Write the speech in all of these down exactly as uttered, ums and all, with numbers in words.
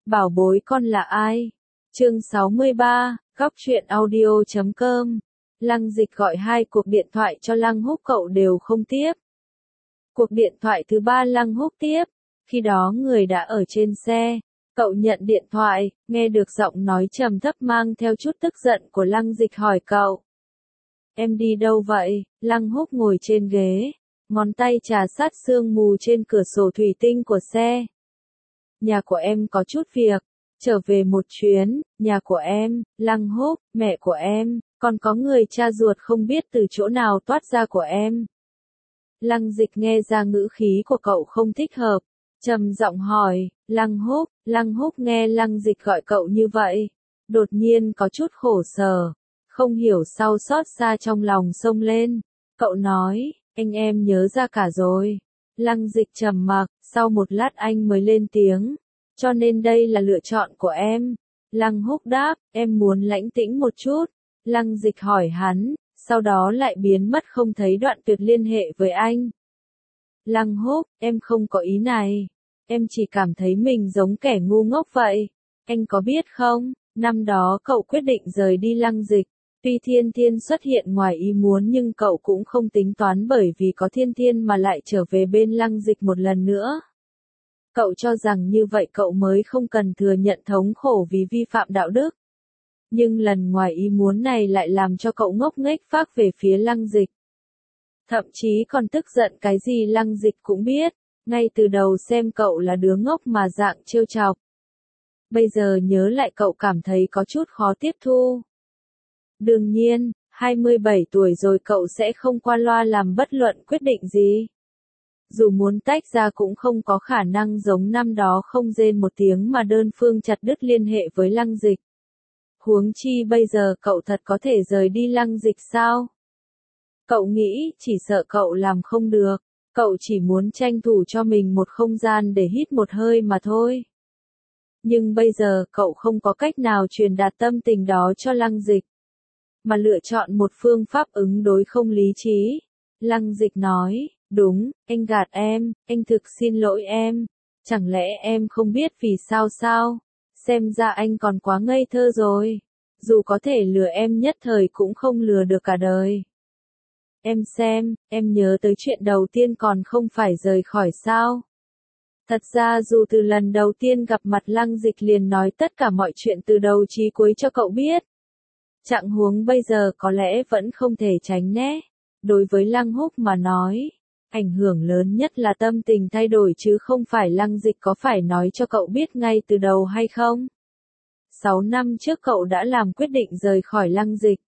Bảo bối con là ai? Chương sáu mươi ba, góc truyện audio chấm com. Lăng Dịch gọi hai cuộc điện thoại cho Lăng Húc, cậu đều không tiếp. Cuộc điện thoại thứ ba Lăng Húc tiếp, khi đó người đã ở trên xe. Cậu nhận điện thoại, nghe được giọng nói trầm thấp mang theo chút tức giận của Lăng Dịch hỏi cậu. Em đi đâu vậy? Lăng Húc ngồi trên ghế, ngón tay trà sát sương mù trên cửa sổ thủy tinh của xe. Nhà của em có chút việc, trở về một chuyến. Nhà của em, Lăng Húc, mẹ của em, còn có người cha ruột không biết từ chỗ nào toát ra của em. Lăng Dịch nghe ra ngữ khí của cậu không thích hợp, trầm giọng hỏi, Lăng Húc. Lăng Húc nghe Lăng Dịch gọi cậu như vậy, đột nhiên có chút khổ sở, không hiểu sao xót xa trong lòng xông lên. Cậu nói, anh em nhớ ra cả rồi. Lăng Dịch trầm mặc, sau một lát anh mới lên tiếng, cho nên đây là lựa chọn của em. Lăng Húc đáp, em muốn lãnh tĩnh một chút. Lăng Dịch hỏi hắn, sau đó lại biến mất không thấy, đoạn tuyệt liên hệ với anh. Lăng Húc, em không có ý này. Em chỉ cảm thấy mình giống kẻ ngu ngốc vậy. Anh có biết không, năm đó cậu quyết định rời đi Lăng Dịch. Tuy Thiên Thiên xuất hiện ngoài ý muốn nhưng cậu cũng không tính toán bởi vì có Thiên Thiên mà lại trở về bên Lăng Dịch một lần nữa. Cậu cho rằng như vậy cậu mới không cần thừa nhận thống khổ vì vi phạm đạo đức. Nhưng lần ngoài ý muốn này lại làm cho cậu ngốc nghếch phác về phía Lăng Dịch. Thậm chí còn tức giận cái gì Lăng Dịch cũng biết, ngay từ đầu xem cậu là đứa ngốc mà dạng trêu chọc. Bây giờ nhớ lại cậu cảm thấy có chút khó tiếp thu. Đương nhiên, hai mươi bảy tuổi rồi cậu sẽ không qua loa làm bất luận quyết định gì. Dù muốn tách ra cũng không có khả năng giống năm đó không rên một tiếng mà đơn phương chặt đứt liên hệ với Lăng Dịch. Huống chi bây giờ cậu thật có thể rời đi Lăng Dịch sao? Cậu nghĩ chỉ sợ cậu làm không được, cậu chỉ muốn tranh thủ cho mình một không gian để hít một hơi mà thôi. Nhưng bây giờ cậu không có cách nào truyền đạt tâm tình đó cho Lăng Dịch, mà lựa chọn một phương pháp ứng đối không lý trí. Lăng Dịch nói, đúng, anh gạt em, anh thực xin lỗi em. Chẳng lẽ em không biết vì sao sao? Xem ra anh còn quá ngây thơ rồi. Dù có thể lừa em nhất thời cũng không lừa được cả đời. Em xem, em nhớ tới chuyện đầu tiên còn không phải rời khỏi sao? Thật ra dù từ lần đầu tiên gặp mặt Lăng Dịch liền nói tất cả mọi chuyện từ đầu chí cuối cho cậu biết. Trạng huống bây giờ có lẽ vẫn không thể tránh né. Đối với Lăng Húc mà nói, ảnh hưởng lớn nhất là tâm tình thay đổi chứ không phải Lăng Dịch có phải nói cho cậu biết ngay từ đầu hay không. Sáu năm trước cậu đã làm quyết định rời khỏi Lăng Dịch.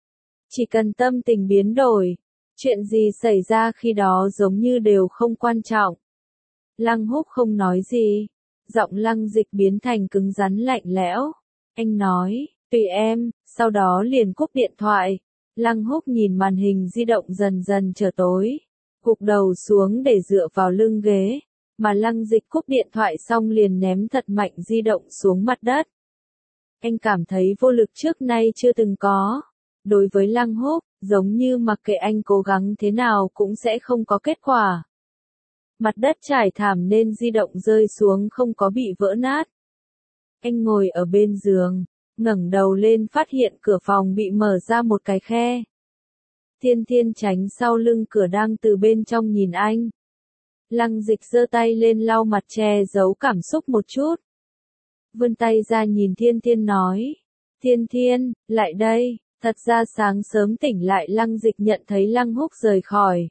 Chỉ cần tâm tình biến đổi, chuyện gì xảy ra khi đó giống như đều không quan trọng. Lăng Húc không nói gì, giọng Lăng Dịch biến thành cứng rắn lạnh lẽo. Anh nói, tùy em, sau đó liền cúp điện thoại. Lăng Húc nhìn màn hình di động dần dần trở tối, gục đầu xuống để dựa vào lưng ghế, mà Lăng Dịch cúp điện thoại xong liền ném thật mạnh di động xuống mặt đất. Anh cảm thấy vô lực trước nay chưa từng có. Đối với Lăng Húc, giống như mặc kệ anh cố gắng thế nào cũng sẽ không có kết quả. Mặt đất trải thảm nên di động rơi xuống không có bị vỡ nát. Anh ngồi ở bên giường, ngẩng đầu lên phát hiện cửa phòng bị mở ra một cái khe. Thiên Thiên tránh sau lưng cửa đang từ bên trong nhìn anh. Lăng Dịch giơ tay lên lau mặt che giấu cảm xúc một chút. Vươn tay ra nhìn Thiên Thiên nói, Thiên Thiên, lại đây. Thật ra sáng sớm tỉnh lại Lăng Dịch nhận thấy Lăng Húc rời khỏi.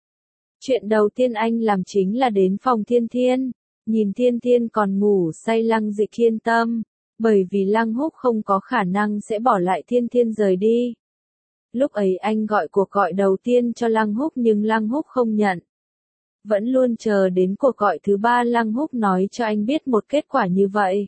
Chuyện đầu tiên anh làm chính là đến phòng Thiên Thiên, nhìn Thiên Thiên còn ngủ say Lăng Dịch yên tâm, bởi vì Lăng Húc không có khả năng sẽ bỏ lại Thiên Thiên rời đi. Lúc ấy anh gọi cuộc gọi đầu tiên cho Lăng Húc nhưng Lăng Húc không nhận. Vẫn luôn chờ đến cuộc gọi thứ ba Lăng Húc nói cho anh biết một kết quả như vậy.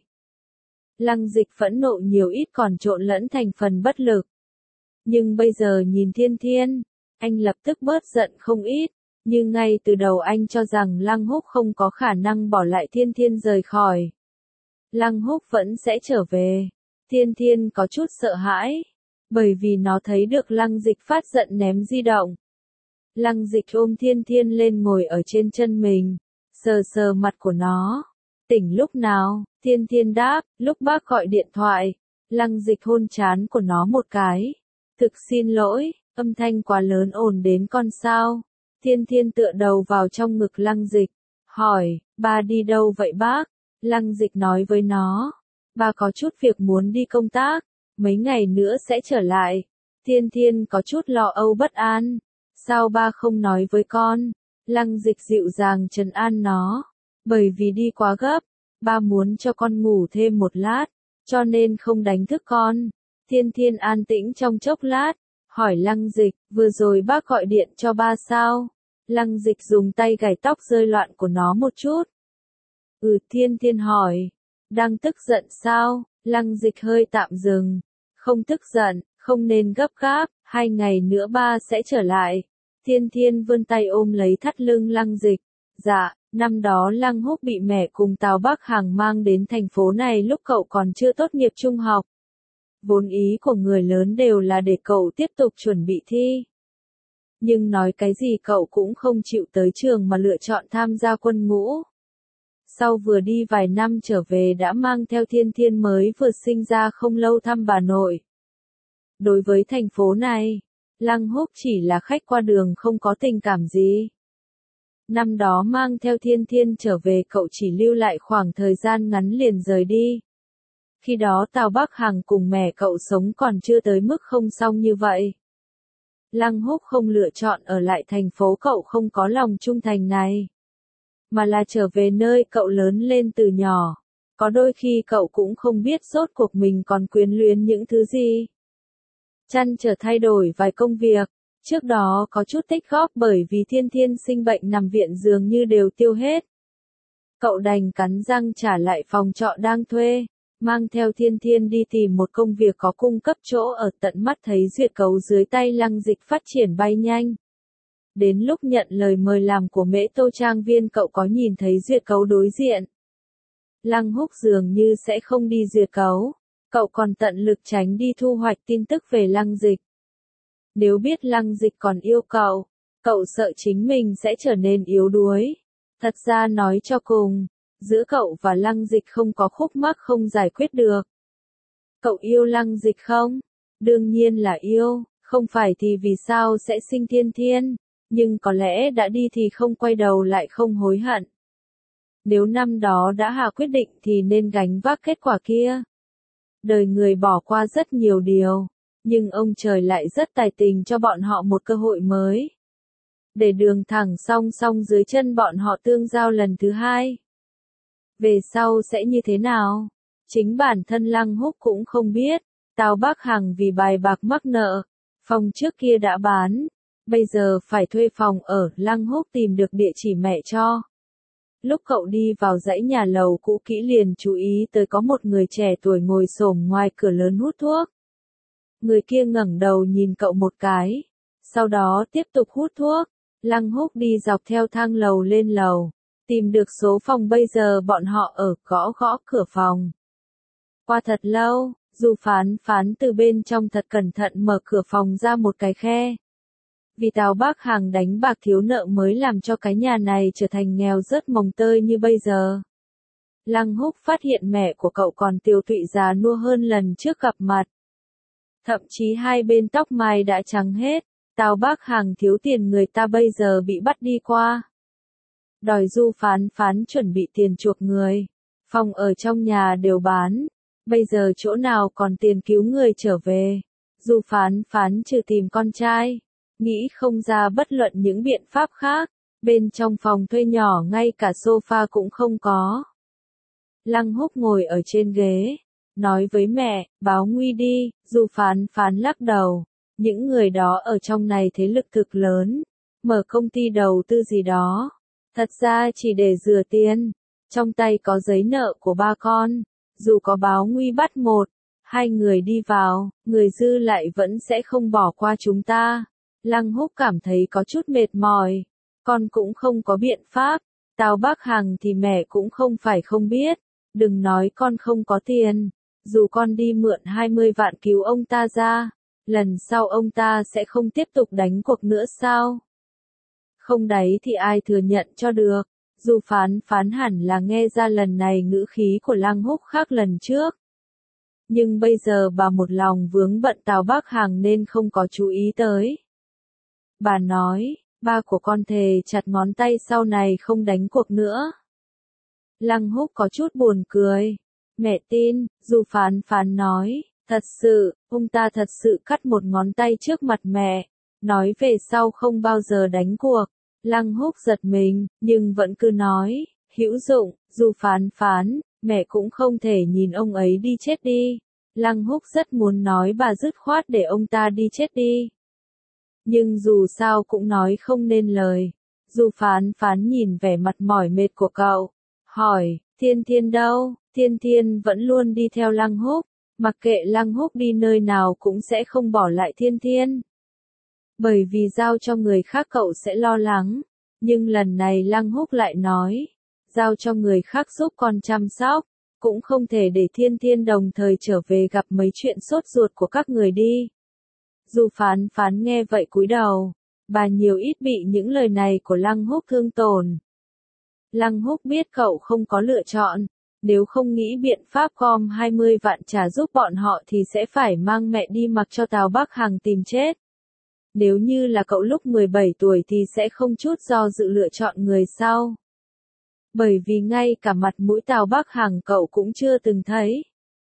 Lăng Dịch phẫn nộ nhiều ít còn trộn lẫn thành phần bất lực. Nhưng bây giờ nhìn Thiên Thiên, anh lập tức bớt giận không ít, nhưng ngay từ đầu anh cho rằng Lăng Húc không có khả năng bỏ lại Thiên Thiên rời khỏi. Lăng Húc vẫn sẽ trở về. Thiên Thiên có chút sợ hãi, bởi vì nó thấy được Lăng Dịch phát giận ném di động. Lăng Dịch ôm Thiên Thiên lên ngồi ở trên chân mình, sờ sờ mặt của nó. Tỉnh lúc nào? Thiên Thiên đáp, lúc bác gọi điện thoại. Lăng Dịch hôn trán của nó một cái. Thực xin lỗi, âm thanh quá lớn ồn đến con sao. Thiên Thiên tựa đầu vào trong ngực Lăng Dịch, hỏi, ba đi đâu vậy bác? Lăng Dịch nói với nó, ba có chút việc muốn đi công tác, mấy ngày nữa sẽ trở lại. Thiên Thiên có chút lo âu bất an, sao ba không nói với con? Lăng Dịch dịu dàng trấn an nó, bởi vì đi quá gấp, ba muốn cho con ngủ thêm một lát, cho nên không đánh thức con. Thiên Thiên an tĩnh trong chốc lát, hỏi Lăng Dịch, vừa rồi bác gọi điện cho ba sao? Lăng Dịch dùng tay gảy tóc rơi loạn của nó một chút. Ừ, Thiên Thiên hỏi, đang tức giận sao? Lăng Dịch hơi tạm dừng, không tức giận, không nên gấp gáp, hai ngày nữa ba sẽ trở lại. Thiên Thiên vươn tay ôm lấy thắt lưng Lăng Dịch. Dạ, năm đó Lăng Húc bị mẹ cùng Tào Bắc Hằng mang đến thành phố này lúc cậu còn chưa tốt nghiệp trung học. Vốn ý của người lớn đều là để cậu tiếp tục chuẩn bị thi. Nhưng nói cái gì cậu cũng không chịu tới trường mà lựa chọn tham gia quân ngũ. Sau vừa đi vài năm trở về đã mang theo Thiên Thiên mới vừa sinh ra không lâu thăm bà nội. Đối với thành phố này, Lăng Húc chỉ là khách qua đường không có tình cảm gì. Năm đó mang theo Thiên Thiên trở về cậu chỉ lưu lại khoảng thời gian ngắn liền rời đi. Khi đó Tào Bắc Hằng cùng mẹ cậu sống còn chưa tới mức không xong như vậy. Lăng Húc không lựa chọn ở lại thành phố cậu không có lòng trung thành này, mà là trở về nơi cậu lớn lên từ nhỏ. Có đôi khi cậu cũng không biết rốt cuộc mình còn quyến luyến những thứ gì. Chăn trở thay đổi vài công việc, trước đó có chút tích góp bởi vì Thiên Thiên sinh bệnh nằm viện dường như đều tiêu hết. Cậu đành cắn răng trả lại phòng trọ đang thuê, mang theo Thiên Thiên đi tìm một công việc có cung cấp chỗ ở tận mắt thấy duyệt cấu dưới tay Lăng Dịch phát triển bay nhanh. Đến lúc nhận lời mời làm của Mễ Tô Trang Viên cậu có nhìn thấy duyệt cấu đối diện. Lăng Húc dường như sẽ không đi duyệt cấu, cậu còn tận lực tránh đi thu hoạch tin tức về Lăng Dịch. Nếu biết Lăng Dịch còn yêu cậu, cậu sợ chính mình sẽ trở nên yếu đuối. Thật ra nói cho cùng, giữa cậu và Lăng Dịch không có khúc mắc không giải quyết được. Cậu yêu Lăng Dịch không? Đương nhiên là yêu, không phải thì vì sao sẽ sinh Thiên Thiên, nhưng có lẽ đã đi thì không quay đầu lại không hối hận. Nếu năm đó đã hạ quyết định thì nên gánh vác kết quả kia. Đời người bỏ qua rất nhiều điều, nhưng ông trời lại rất tài tình cho bọn họ một cơ hội mới. Để đường thẳng song song dưới chân bọn họ tương giao lần thứ hai. Về sau sẽ như thế nào? Chính bản thân Lăng Húc cũng không biết. Tào Bắc Hằng vì bài bạc mắc nợ, phòng trước kia đã bán, bây giờ phải thuê phòng ở. Lăng Húc tìm được địa chỉ mẹ cho. Lúc cậu đi vào dãy nhà lầu cũ kỹ liền chú ý tới có một người trẻ tuổi ngồi xổm ngoài cửa lớn hút thuốc. Người kia ngẩng đầu nhìn cậu một cái, sau đó tiếp tục hút thuốc. Lăng Húc đi dọc theo thang lầu lên lầu, tìm được số phòng bây giờ bọn họ ở, gõ gõ cửa phòng. Qua thật lâu, Du Phán Phán từ bên trong thật cẩn thận mở cửa phòng ra một cái khe. Vì Tào Bắc Hằng đánh bạc thiếu nợ mới làm cho cái nhà này trở thành nghèo rớt mồng tơi như bây giờ. Lăng Húc phát hiện mẹ của cậu còn tiều tụy già nua hơn lần trước gặp mặt. Thậm chí hai bên tóc mai đã trắng hết. Tào Bắc Hằng thiếu tiền người ta bây giờ bị bắt đi qua. Đòi Du Phán Phán chuẩn bị tiền chuộc người. Phòng ở trong nhà đều bán. Bây giờ chỗ nào còn tiền cứu người trở về. Du Phán Phán trừ tìm con trai. Nghĩ không ra bất luận những biện pháp khác. Bên trong phòng thuê nhỏ ngay cả sofa cũng không có. Lăng Húc ngồi ở trên ghế. Nói với mẹ, báo nguy đi. Du Phán Phán lắc đầu. Những người đó ở trong này thế lực thực lớn, mở công ty đầu tư gì đó, thật ra chỉ để rửa tiền, trong tay có giấy nợ của ba con, dù có báo nguy bắt một, hai người đi vào, người dư lại vẫn sẽ không bỏ qua chúng ta. Lăng Húc cảm thấy có chút mệt mỏi, con cũng không có biện pháp, Tào Bắc Hằng thì mẹ cũng không phải không biết, đừng nói con không có tiền, dù con đi mượn hai mươi vạn cứu ông ta ra. Lần sau ông ta sẽ không tiếp tục đánh cuộc nữa sao? Không đấy thì ai thừa nhận cho được. Du Phán Phán hẳn là nghe ra lần này ngữ khí của Lăng Húc khác lần trước. Nhưng bây giờ bà một lòng vướng bận Tào Bắc Hàng nên không có chú ý tới. Bà nói, ba của con thề chặt ngón tay sau này không đánh cuộc nữa. Lăng Húc có chút buồn cười. Mẹ tin, Du Phán Phán nói, thật sự, ông ta thật sự cắt một ngón tay trước mặt mẹ, nói về sau không bao giờ đánh cuộc. Lăng Húc giật mình, nhưng vẫn cứ nói, hữu dụng, Du Phán Phán, mẹ cũng không thể nhìn ông ấy đi chết đi. Lăng Húc rất muốn nói bà dứt khoát để ông ta đi chết đi. Nhưng dù sao cũng nói không nên lời. Du Phán Phán nhìn vẻ mặt mỏi mệt của cậu, hỏi, Thiên Thiên đâu? Thiên Thiên vẫn luôn đi theo Lăng Húc, mặc kệ Lăng Húc đi nơi nào cũng sẽ không bỏ lại Thiên Thiên. Bởi vì giao cho người khác cậu sẽ lo lắng, nhưng lần này Lăng Húc lại nói, giao cho người khác giúp con chăm sóc, cũng không thể để Thiên Thiên đồng thời trở về gặp mấy chuyện sốt ruột của các người đi. Du Phán Phán nghe vậy cúi đầu, bà nhiều ít bị những lời này của Lăng Húc thương tổn. Lăng Húc biết cậu không có lựa chọn, nếu không nghĩ biện pháp gom hai mươi vạn trả giúp bọn họ thì sẽ phải mang mẹ đi mặc cho Tào Bắc Hàng tìm chết. Nếu như là cậu lúc mười bảy tuổi thì sẽ không chút do dự lựa chọn người sau. Bởi vì ngay cả mặt mũi Tào Bắc Hàng cậu cũng chưa từng thấy.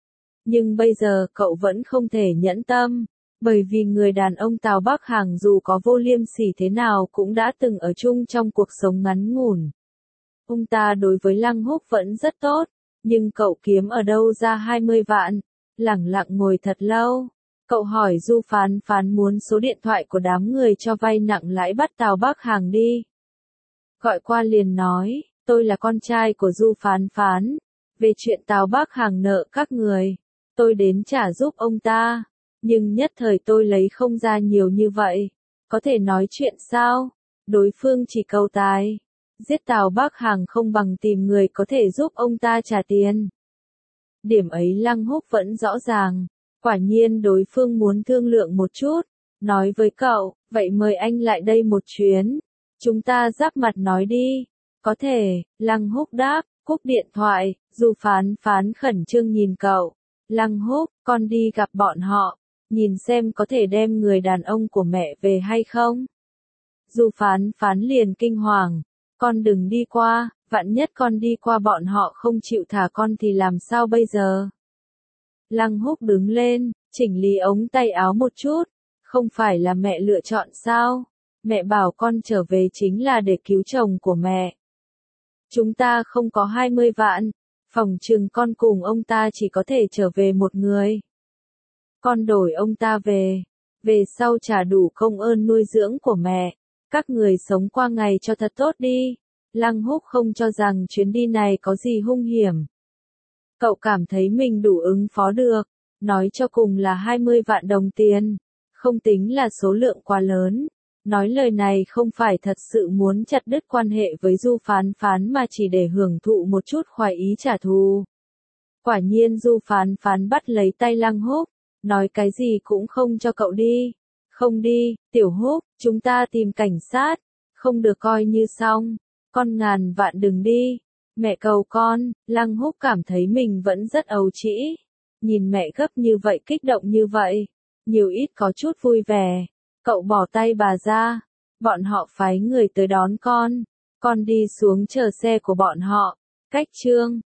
Nhưng bây giờ cậu vẫn không thể nhẫn tâm, bởi vì người đàn ông Tào Bắc Hàng dù có vô liêm sỉ thế nào cũng đã từng ở chung trong cuộc sống ngắn ngủn. Ông ta đối với Lăng Húc vẫn rất tốt, nhưng cậu kiếm ở đâu ra hai mươi vạn, lẳng lặng ngồi thật lâu. Cậu hỏi Du Phán Phán muốn số điện thoại của đám người cho vay nặng lãi bắt Tào Bắc Hàng đi. Gọi qua liền nói, tôi là con trai của Du Phán Phán, về chuyện Tào Bắc Hàng nợ các người, tôi đến trả giúp ông ta, nhưng nhất thời tôi lấy không ra nhiều như vậy, có thể nói chuyện sao? Đối phương chỉ cầu tài, giết Tào Bắc Hàng không bằng tìm người có thể giúp ông ta trả tiền. Điểm ấy Lăng Húc vẫn rõ ràng. Quả nhiên đối phương muốn thương lượng một chút, nói với cậu, vậy mời anh lại đây một chuyến, chúng ta giáp mặt nói đi. Có thể, Lăng Húc đáp, cúp điện thoại, Du Phán Phán khẩn trương nhìn cậu. Lăng Húc, con đi gặp bọn họ, nhìn xem có thể đem người đàn ông của mẹ về hay không. Du Phán Phán liền kinh hoàng, con đừng đi qua, vạn nhất con đi qua bọn họ không chịu thả con thì làm sao bây giờ? Lăng Húc đứng lên, chỉnh lý ống tay áo một chút, không phải là mẹ lựa chọn sao? Mẹ bảo con trở về chính là để cứu chồng của mẹ. Chúng ta không có hai mươi vạn, phòng trừng con cùng ông ta chỉ có thể trở về một người. Con đổi ông ta về, về sau trả đủ công ơn nuôi dưỡng của mẹ, các người sống qua ngày cho thật tốt đi. Lăng Húc không cho rằng chuyến đi này có gì hung hiểm. Cậu cảm thấy mình đủ ứng phó được, nói cho cùng là hai mươi vạn đồng tiền, không tính là số lượng quá lớn. Nói lời này không phải thật sự muốn chặt đứt quan hệ với Du Phán Phán mà chỉ để hưởng thụ một chút khoái ý trả thù. Quả nhiên Du Phán Phán bắt lấy tay Lăng Húc, nói cái gì cũng không cho cậu đi. Không đi, Tiểu Húc, chúng ta tìm cảnh sát, không được coi như xong, con ngàn vạn đừng đi. Mẹ cầu con, Lăng Húc cảm thấy mình vẫn rất ấu trĩ. Nhìn mẹ gấp như vậy kích động như vậy, nhiều ít có chút vui vẻ. Cậu bỏ tay bà ra, bọn họ phái người tới đón con, con đi xuống chờ xe của bọn họ. Cách chương